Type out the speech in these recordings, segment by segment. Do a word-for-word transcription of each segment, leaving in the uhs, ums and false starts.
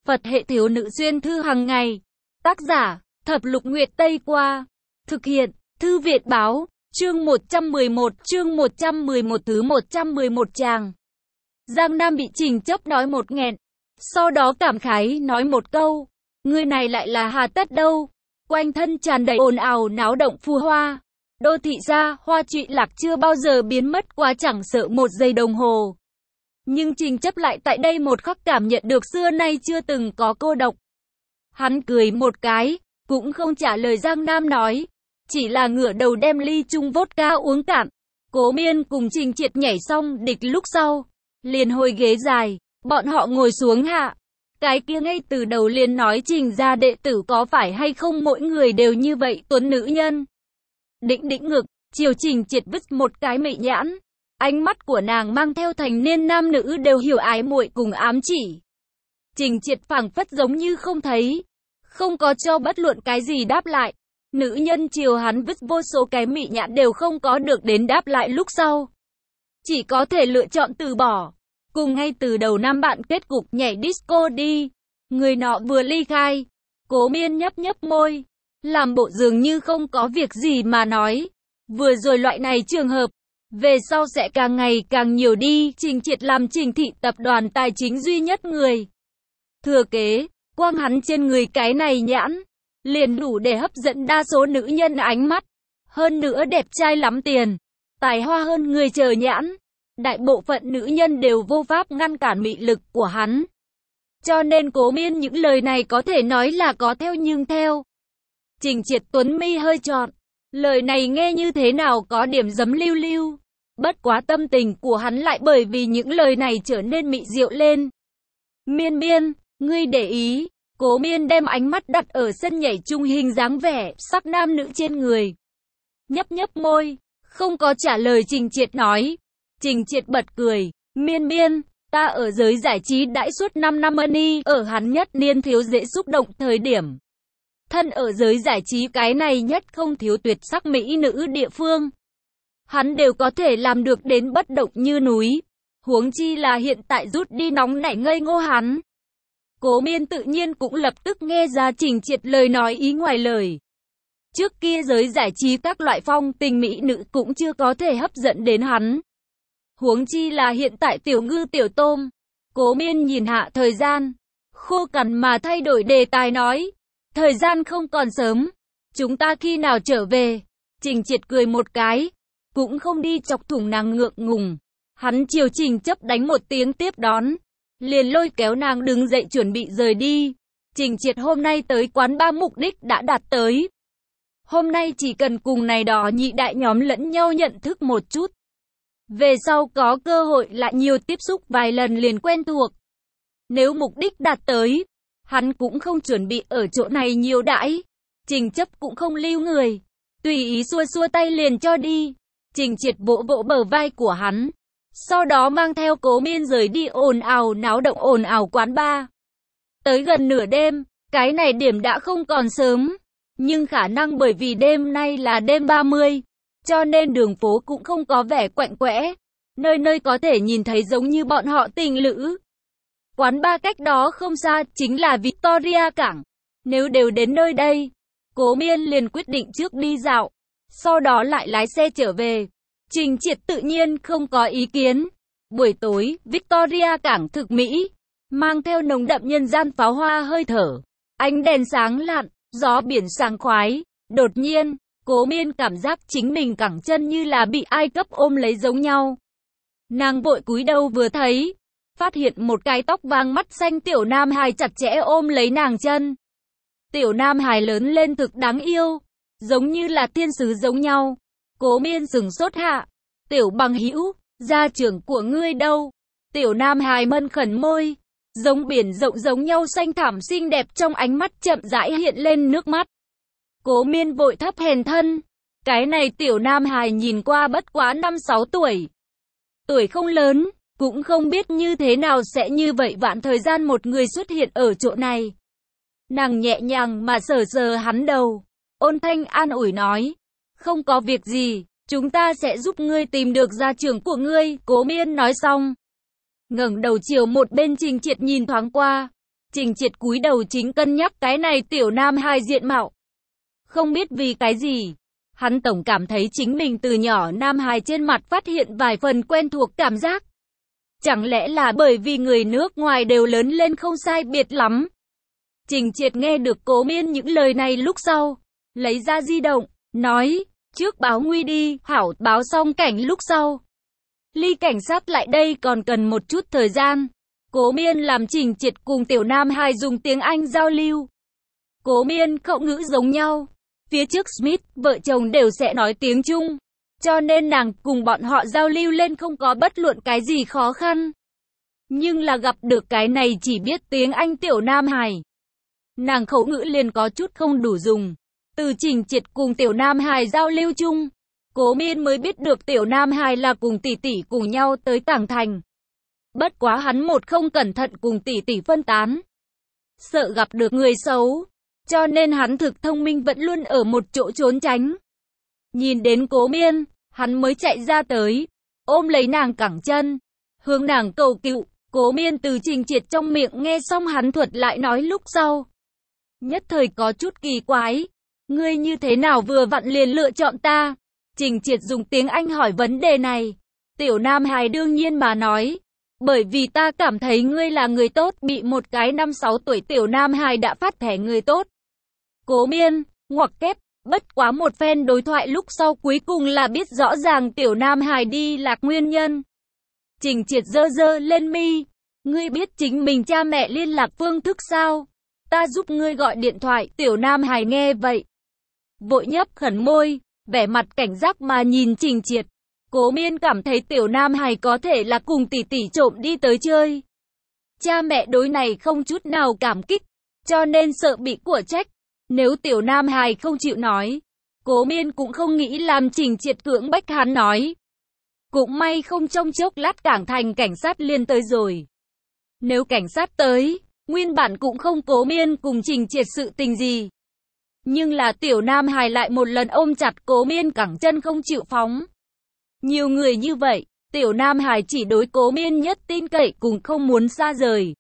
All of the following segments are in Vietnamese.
Phật hệ thiếu nữ xuyên thư hàng ngày. Tác giả, Thập Lục Nguyệt Tây Qua. Thực hiện, Thư Viện Báo. Chương một trăm mười một, chương một trăm mười một thứ một trăm mười một tràng. Giang Nam bị Trình Chấp nói một nghẹn. Sau đó cảm khái nói một câu. Người này lại là hà tất đâu. Quanh thân tràn đầy ồn ào náo động phù hoa. Đô thị gia, hoa trụy lạc chưa bao giờ biến mất qua chẳng sợ một giây đồng hồ. Nhưng Trình Chấp lại tại đây một khắc cảm nhận được xưa nay chưa từng có cô độc. Hắn cười một cái, cũng không trả lời Giang Nam nói. Chỉ là ngửa đầu đem ly chung vodka uống cạn. Cố Miên cùng Trình Triệt nhảy xong địch lúc sau. Liền hồi ghế dài, bọn họ ngồi xuống hạ. Cái kia ngay từ đầu liền nói Trình gia đệ tử có phải hay không mỗi người đều như vậy tuấn nữ nhân. Đĩnh đĩnh ngực, chiều Trình Triệt vứt một cái mị nhãn. Ánh mắt của nàng mang theo thành niên nam nữ đều hiểu ái muội cùng ám chỉ. Trình Triệt phảng phất giống như không thấy. Không có cho bất luận cái gì đáp lại. Nữ nhân chiều hắn vứt vô số cái mị nhãn đều không có được đến đáp lại lúc sau. Chỉ có thể lựa chọn từ bỏ. Cùng ngay từ đầu năm bạn kết cục nhảy disco đi. Người nọ vừa ly khai. Cố Miên nhấp nhấp môi. Làm bộ dường như không có việc gì mà nói. Vừa rồi loại này trường hợp. Về sau sẽ càng ngày càng nhiều đi. Trình Triệt làm Trình thị tập đoàn tài chính duy nhất người thừa kế. Quang hắn trên người cái này nhãn. Liền đủ để hấp dẫn đa số nữ nhân ánh mắt. Hơn nữa đẹp trai lắm tiền. Tài hoa hơn người chờ nhãn. Đại bộ phận nữ nhân đều vô pháp ngăn cản mị lực của hắn. Cho nên Cố Miên những lời này có thể nói là có theo nhưng theo. Trình Triệt tuấn mi hơi trọn. Lời này nghe như thế nào có điểm giấm lưu lưu. Bất quá tâm tình của hắn lại bởi vì những lời này trở nên mị diệu lên. Miên Miên, ngươi để ý. Cố Miên đem ánh mắt đặt ở sân nhảy trung hình dáng vẻ sắc nam nữ trên người. Nhấp nhấp môi, không có trả lời Trình Triệt nói. Trình Triệt bật cười, Miên Miên, ta ở giới giải trí đãi suốt năm năm ân ở hắn nhất niên thiếu dễ xúc động thời điểm. Thân ở giới giải trí cái này nhất không thiếu tuyệt sắc mỹ nữ địa phương. Hắn đều có thể làm được đến bất động như núi. Huống chi là hiện tại rút đi nóng nảy ngây ngô hắn. Cố Miên tự nhiên cũng lập tức nghe ra Trình Triệt lời nói ý ngoài lời. Trước kia giới giải trí các loại phong tình mỹ nữ cũng chưa có thể hấp dẫn đến hắn. Huống chi là hiện tại tiểu ngư tiểu tôm. Cố Miên nhìn hạ thời gian. Khô cằn mà thay đổi đề tài nói. Thời gian không còn sớm. Chúng ta khi nào trở về? Trình Triệt cười một cái. Cũng không đi chọc thủng nàng ngượng ngùng. Hắn chiều Trình Chấp đánh một tiếng tiếp đón. Liền lôi kéo nàng đứng dậy chuẩn bị rời đi. Trình Triệt hôm nay tới quán ba mục đích đã đạt tới. Hôm nay chỉ cần cùng này đỏ nhị đại nhóm lẫn nhau nhận thức một chút. Về sau có cơ hội lại nhiều tiếp xúc vài lần liền quen thuộc. Nếu mục đích đạt tới, hắn cũng không chuẩn bị ở chỗ này nhiều đãi. Trình Chấp cũng không lưu người. Tùy ý xua xua tay liền cho đi. Trình Triệt vỗ vỗ bờ vai của hắn. Sau đó mang theo Cố Miên rời đi ồn ào náo động ồn ào quán bar. Tới gần nửa đêm, cái này điểm đã không còn sớm. Nhưng khả năng bởi vì đêm nay là đêm ba mươi. Cho nên đường phố cũng không có vẻ quạnh quẽ. Nơi nơi có thể nhìn thấy giống như bọn họ tình lữ. Quán bar cách đó không xa chính là Victoria Cảng. Nếu đều đến nơi đây, Cố Miên liền quyết định trước đi dạo. Sau đó lại lái xe trở về. Trình Triệt tự nhiên không có ý kiến. Buổi tối, Victoria Cảng thực mỹ. Mang theo nồng đậm nhân gian pháo hoa hơi thở. Ánh đèn sáng lạn, gió biển sảng khoái. Đột nhiên, Cố Miên cảm giác chính mình cẳng chân như là bị ai cấp ôm lấy giống nhau. Nàng vội cúi đầu vừa thấy. Phát hiện một cái tóc vàng mắt xanh tiểu nam hài chặt chẽ ôm lấy nàng chân. Tiểu nam hài lớn lên thực đáng yêu. Giống như là thiên sứ giống nhau. Cố Miên sừng sốt hạ. Tiểu bằng hữu, gia trưởng của ngươi đâu? Tiểu nam hài mân khẩn môi. Giống biển rộng giống nhau xanh thẳm xinh đẹp trong ánh mắt chậm rãi hiện lên nước mắt. Cố Miên vội thấp hèn thân. Cái này tiểu nam hài nhìn qua bất quá năm sáu tuổi. Tuổi không lớn, cũng không biết như thế nào sẽ như vậy vạn thời gian một người xuất hiện ở chỗ này. Nàng nhẹ nhàng mà sờ sờ hắn đầu. Ôn thanh an ủi nói. Không có việc gì, chúng ta sẽ giúp ngươi tìm được gia trưởng của ngươi. Cố Miên nói xong. Ngẩng đầu chiều một bên Trình Triệt nhìn thoáng qua. Trình Triệt cúi đầu chính cân nhắc cái này tiểu nam hài diện mạo. Không biết vì cái gì, hắn tổng cảm thấy chính mình từ nhỏ nam hài trên mặt phát hiện vài phần quen thuộc cảm giác. Chẳng lẽ là bởi vì người nước ngoài đều lớn lên không sai biệt lắm? Trình Triệt nghe được Cố Miên những lời này lúc sau, lấy ra di động, nói, trước báo nguy đi, hảo, báo xong cảnh lúc sau. Ly cảnh sát lại đây còn cần một chút thời gian. Cố Miên làm Trình Triệt cùng tiểu nam hài dùng tiếng Anh giao lưu. Cố Miên khẩu ngữ giống nhau. Phía trước Smith, vợ chồng đều sẽ nói tiếng Trung. Cho nên nàng cùng bọn họ giao lưu lên không có bất luận cái gì khó khăn. Nhưng là gặp được cái này chỉ biết tiếng Anh tiểu nam hài. Nàng khẩu ngữ liền có chút không đủ dùng. Từ Trình Triệt cùng tiểu nam hài giao lưu chung, Cố Miên mới biết được tiểu nam hài là cùng tỷ tỷ cùng nhau tới Tảng Thành. Bất quá hắn một không cẩn thận cùng tỷ tỷ phân tán. Sợ gặp được người xấu. Cho nên hắn thực thông minh vẫn luôn ở một chỗ trốn tránh. Nhìn đến Cố Miên, hắn mới chạy ra tới, ôm lấy nàng cẳng chân, hướng nàng cầu cứu. Cố Miên từ Trình Triệt trong miệng nghe xong hắn thuật lại nói lúc sau. Nhất thời có chút kỳ quái. Ngươi như thế nào vừa vặn liền lựa chọn ta? Trình Triệt dùng tiếng Anh hỏi vấn đề này. Tiểu nam hài đương nhiên mà nói. Bởi vì ta cảm thấy ngươi là người tốt. Bị một cái năm sáu tuổi tiểu nam hài đã phát thẻ người tốt. Cố Miên, ngoặc kép, bất quá một phen đối thoại lúc sau cuối cùng là biết rõ ràng tiểu nam hài đi lạc nguyên nhân. Trình Triệt giơ giơ lên mi. Ngươi biết chính mình cha mẹ liên lạc phương thức sao? Ta giúp ngươi gọi điện thoại. Tiểu nam hài nghe vậy, vội nhấp khẩn môi, vẻ mặt cảnh giác mà nhìn Trình Triệt. Cố Miên cảm thấy tiểu nam hài có thể là cùng tỷ tỷ trộm đi tới chơi. Cha mẹ đối này không chút nào cảm kích, cho nên sợ bị của trách. Nếu tiểu nam hài không chịu nói, Cố Miên cũng không nghĩ làm Trình Triệt cưỡng bách hắn nói. Cũng may không trong chốc lát Cảng Thành cảnh sát liền tới rồi. Nếu cảnh sát tới, nguyên bản cũng không Cố Miên cùng Trình Triệt sự tình gì. Nhưng là tiểu nam hài lại một lần ôm chặt Cố Miên cẳng chân không chịu phóng. Nhiều người như vậy, tiểu nam hài chỉ đối Cố Miên nhất tin cậy cùng không muốn xa rời.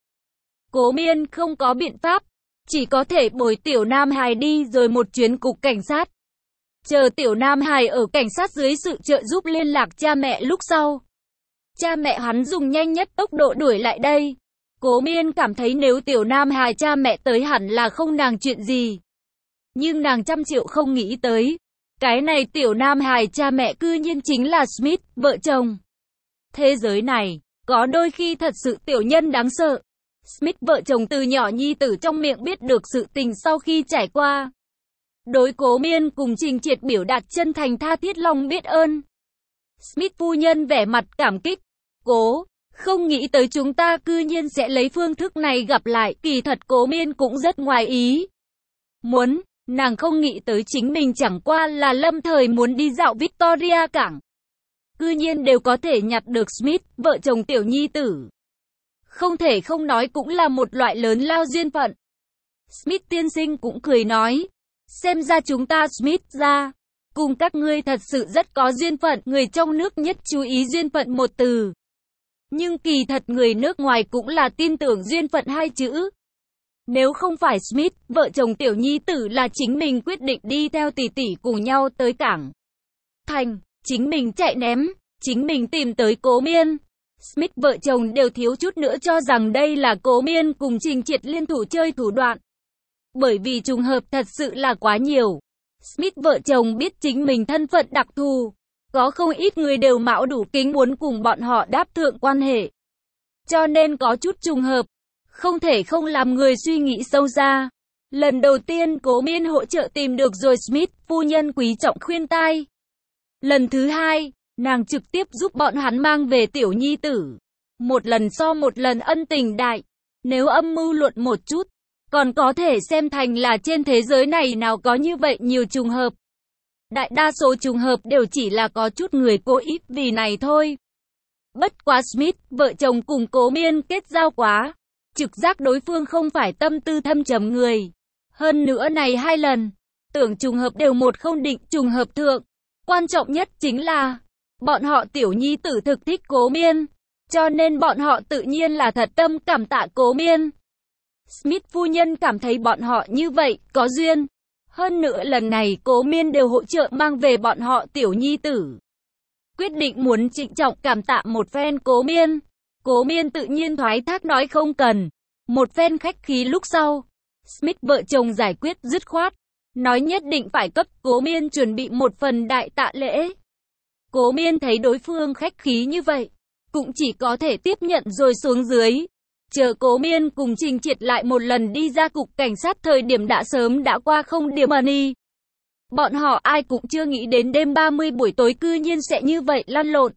Cố Miên không có biện pháp, chỉ có thể bồi tiểu nam hài đi rồi một chuyến cục cảnh sát. Chờ tiểu nam hài ở cảnh sát dưới sự trợ giúp liên lạc cha mẹ lúc sau. Cha mẹ hắn dùng nhanh nhất tốc độ đuổi lại đây. Cố Miên cảm thấy nếu tiểu nam hài cha mẹ tới hẳn là không nàng chuyện gì. Nhưng nàng trăm triệu không nghĩ tới. Cái này tiểu nam hài cha mẹ cư nhiên chính là Smith, vợ chồng. Thế giới này, có đôi khi thật sự tiểu nhân đáng sợ. Smith vợ chồng từ nhỏ nhi tử trong miệng biết được sự tình sau khi trải qua. Đối Cố Miên cùng Trình Triệt biểu đạt chân thành tha thiết lòng biết ơn. Smith phu nhân vẻ mặt cảm kích. Cố, không nghĩ tới chúng ta cư nhiên sẽ lấy phương thức này gặp lại. Kỳ thật Cố Miên cũng rất ngoài ý. Muốn, nàng không nghĩ tới chính mình chẳng qua là lâm thời muốn đi dạo Victoria cảng. Cư nhiên đều có thể nhặt được Smith, vợ chồng tiểu nhi tử. Không thể không nói cũng là một loại lớn lao duyên phận. Smith tiên sinh cũng cười nói. Xem ra chúng ta Smith ra, cùng các ngươi thật sự rất có duyên phận. Người trong nước nhất chú ý duyên phận một từ. Nhưng kỳ thật người nước ngoài cũng là tin tưởng duyên phận hai chữ. Nếu không phải Smith, vợ chồng tiểu nhi tử là chính mình quyết định đi theo tỷ tỷ cùng nhau tới Cảng Thành, chính mình chạy ném, chính mình tìm tới Cố Miên. Smith vợ chồng đều thiếu chút nữa cho rằng đây là Cố Miên cùng Trình Triệt liên thủ chơi thủ đoạn. Bởi vì trùng hợp thật sự là quá nhiều. Smith vợ chồng biết chính mình thân phận đặc thù. Có không ít người đều mạo đủ kính muốn cùng bọn họ đáp thượng quan hệ. Cho nên có chút trùng hợp. Không thể không làm người suy nghĩ sâu xa. Lần đầu tiên Cố Miên hỗ trợ tìm được rồi Smith, phu nhân quý trọng khuyên tai. Lần thứ hai, nàng trực tiếp giúp bọn hắn mang về tiểu nhi tử. Một lần so một lần ân tình đại. Nếu âm mưu luận một chút, còn có thể xem thành là trên thế giới này nào có như vậy nhiều trùng hợp. Đại đa số trùng hợp đều chỉ là có chút người cố ý vì này thôi. Bất quá Smith, vợ chồng cùng Cố Miên kết giao quá. Trực giác đối phương không phải tâm tư thâm trầm người. Hơn nữa này hai lần, tưởng trùng hợp đều một không định trùng hợp thượng. Quan trọng nhất chính là, bọn họ tiểu nhi tử thực thích Cố Miên. Cho nên bọn họ tự nhiên là thật tâm cảm tạ Cố Miên. Smith phu nhân cảm thấy bọn họ như vậy, có duyên. Hơn nữa lần này Cố Miên đều hỗ trợ mang về bọn họ tiểu nhi tử. Quyết định muốn trịnh trọng cảm tạ một phen Cố Miên. Cố Miên tự nhiên thoái thác nói không cần. Một phen khách khí lúc sau, Smith vợ chồng giải quyết dứt khoát. Nói nhất định phải cấp Cố Miên chuẩn bị một phần đại tạ lễ. Cố Miên thấy đối phương khách khí như vậy, cũng chỉ có thể tiếp nhận rồi xuống dưới. Chờ Cố Miên cùng Trình Triệt lại một lần đi ra cục cảnh sát thời điểm đã sớm đã qua không điểm money. Bọn họ ai cũng chưa nghĩ đến đêm ba mươi buổi tối cư nhiên sẽ như vậy lăn lộn.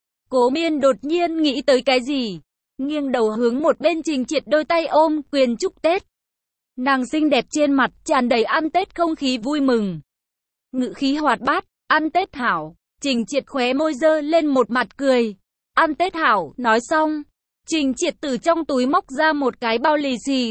Cố Miên đột nhiên nghĩ tới cái gì, nghiêng đầu hướng một bên Trình Triệt đôi tay ôm quyền chúc Tết. Nàng xinh đẹp trên mặt tràn đầy ăn Tết không khí vui mừng. Ngữ khí hoạt bát, ăn Tết hảo. Trình Triệt khóe môi dơ lên một mặt cười. Ăn Tết hảo, nói xong. Trình Triệt từ trong túi móc ra một cái bao lì xì.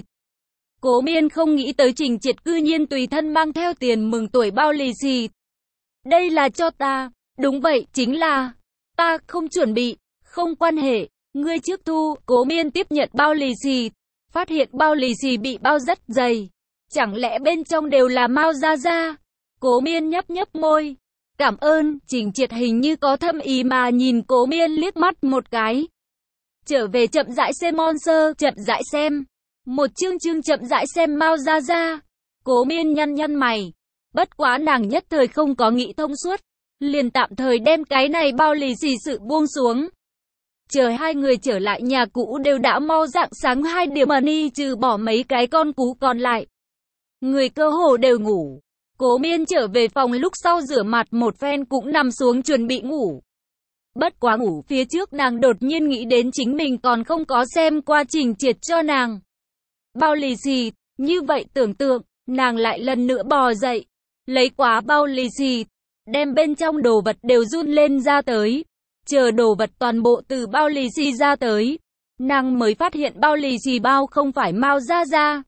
Cố Miên không nghĩ tới Trình Triệt cư nhiên tùy thân mang theo tiền mừng tuổi bao lì xì. Đây là cho ta. Đúng vậy, chính là. Ta không chuẩn bị, không quan hệ. Ngươi trước thu. Cố Miên tiếp nhận bao lì xì. Phát hiện bao lì xì bị bao rất dày. Chẳng lẽ bên trong đều là Mao Gia Gia? Cố Miên nhấp nhấp môi. Cảm ơn. Trình Triệt hình như có thâm ý mà nhìn Cố Miên liếc mắt một cái. Trở về chậm rãi xem Monster, chậm rãi xem. Một chương chương chậm rãi xem Mao Gia Gia. Cố Miên nhăn nhăn mày. Bất quá nàng nhất thời không có nghĩ thông suốt. Liền tạm thời đem cái này bao lì xì sự buông xuống. Chờ hai người trở lại nhà cũ đều đã mau rạng sáng hai điểm money trừ bỏ mấy cái con cú còn lại. Người cơ hồ đều ngủ. Cố Miên trở về phòng lúc sau rửa mặt một phen cũng nằm xuống chuẩn bị ngủ. Bất quá ngủ phía trước nàng đột nhiên nghĩ đến chính mình còn không có xem qua Trình Triệt cho nàng bao lì xì. Như vậy tưởng tượng, nàng lại lần nữa bò dậy, lấy quá bao lì xì, đem bên trong đồ vật đều run lên ra tới. Chờ đồ vật toàn bộ từ bao lì xì ra tới, nàng mới phát hiện bao lì xì bao không phải Mao Gia Gia,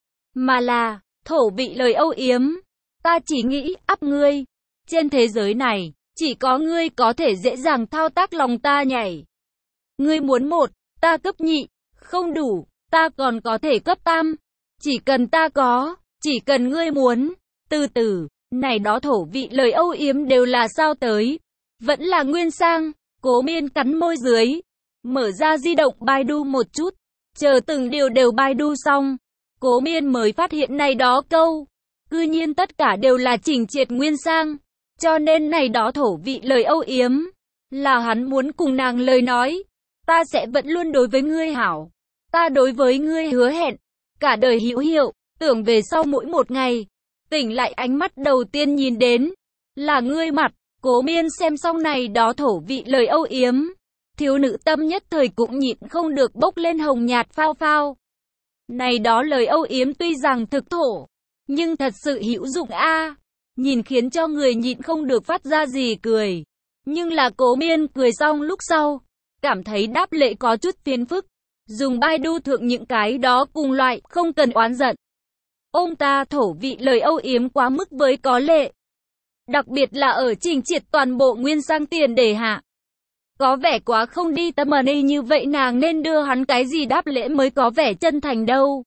mà là thổ vị lời âu yếm. Ta chỉ nghĩ áp ngươi. Trên thế giới này, chỉ có ngươi có thể dễ dàng thao tác lòng ta nhảy. Ngươi muốn một, ta cấp nhị. Không đủ, ta còn có thể cấp tam. Chỉ cần ta có, chỉ cần ngươi muốn. Từ từ, này đó thổ vị lời âu yếm đều là sao tới? Vẫn là nguyên sang. Cố Miên cắn môi dưới, mở ra di động Baidu một chút, chờ từng điều đều Baidu xong, Cố Miên mới phát hiện này đó câu, cư nhiên tất cả đều là Trình Triệt nguyên sang, cho nên này đó thổ vị lời âu yếm, là hắn muốn cùng nàng lời nói, ta sẽ vẫn luôn đối với ngươi hảo, ta đối với ngươi hứa hẹn, cả đời hữu hiệu, tưởng về sau mỗi một ngày, tỉnh lại ánh mắt đầu tiên nhìn đến, là ngươi mặt. Cố Miên xem xong này đó thổ vị lời âu yếm, thiếu nữ tâm nhất thời cũng nhịn không được bốc lên hồng nhạt phao phao. Này đó lời âu yếm tuy rằng thực thổ, nhưng thật sự hữu dụng a, nhìn khiến cho người nhịn không được phát ra gì cười. Nhưng là Cố Miên cười xong lúc sau, cảm thấy đáp lễ có chút phiền phức, dùng Baidu thượng những cái đó cùng loại, không cần oán giận. Ông ta thổ vị lời âu yếm quá mức với có lệ. Đặc biệt là ở Trình Triệt toàn bộ nguyên sang tiền để hạ. Có vẻ quá không đi tâm money như vậy, nàng nên đưa hắn cái gì đáp lễ mới có vẻ chân thành đâu.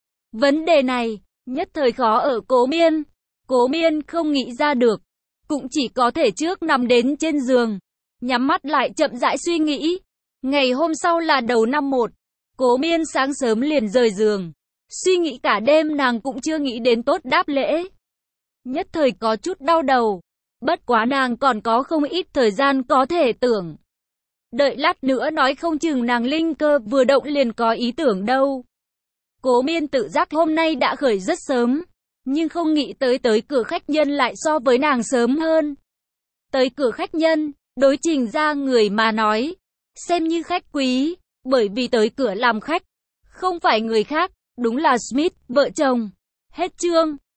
Vấn đề này, nhất thời khó ở Cố Miên. Cố Miên không nghĩ ra được. Cũng chỉ có thể trước nằm đến trên giường. Nhắm mắt lại chậm rãi suy nghĩ. Ngày hôm sau là đầu năm một. Cố Miên sáng sớm liền rời giường. Suy nghĩ cả đêm nàng cũng chưa nghĩ đến tốt đáp lễ. Nhất thời có chút đau đầu. Bất quá nàng còn có không ít thời gian có thể tưởng. Đợi lát nữa nói không chừng nàng linh cơ vừa động liền có ý tưởng đâu. Cố Miên tự giác hôm nay đã khởi rất sớm. Nhưng không nghĩ tới tới cửa khách nhân lại so với nàng sớm hơn. Tới cửa khách nhân, đối Trình ra người mà nói. Xem như khách quý. Bởi vì tới cửa làm khách. Không phải người khác, đúng là Smith, vợ chồng. Hết chương.